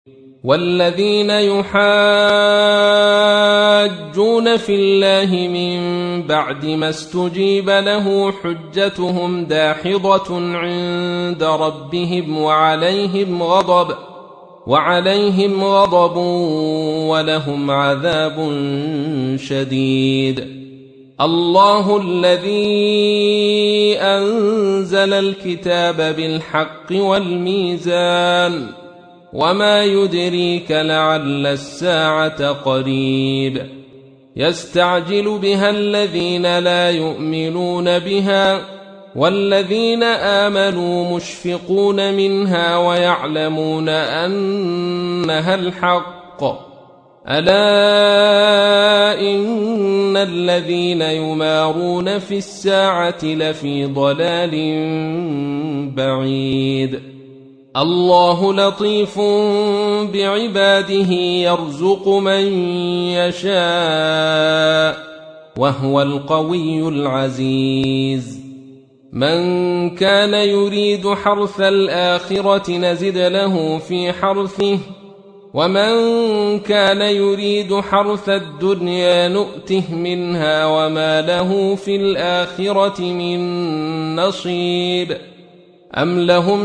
والذين يحاجون في الله من بعد ما استجيب له حجتهم داحضة عند ربهم وعليهم غضب ولهم عذاب شديد. الله الذي أنزل الكتاب بالحق والميزان وما يدريك لعل الساعة قريب. يستعجل بها الذين لا يؤمنون بها والذين آمنوا مشفقون منها ويعلمون أنها الحق. ألا إن الذين يمارون في الساعة لفي ضلال بعيد. الله لطيف بعباده يرزق من يشاء وهو القوي العزيز. من كان يريد حرث الآخرة نزد له في حرثه ومن كان يريد حرث الدنيا نؤته منها وما له في الآخرة من نصيب. أم لهم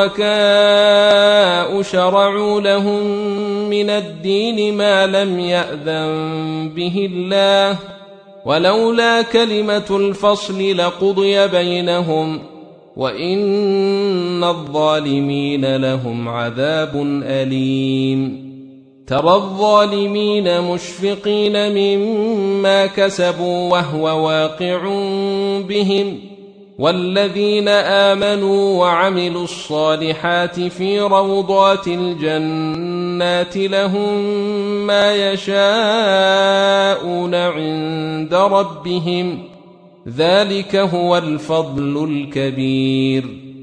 شركاء شرعوا لهم من الدين ما لم يأذن به الله ولولا كلمة الفصل لقضي بينهم وإن الظالمين لهم عذاب أليم. ترى الظالمين مشفقين مما كسبوا وهو واقع بهم والذين آمنوا وعملوا الصالحات في روضات الجنات لهم ما يشاءون عند ربهم ذلك هو الفضل الكبير.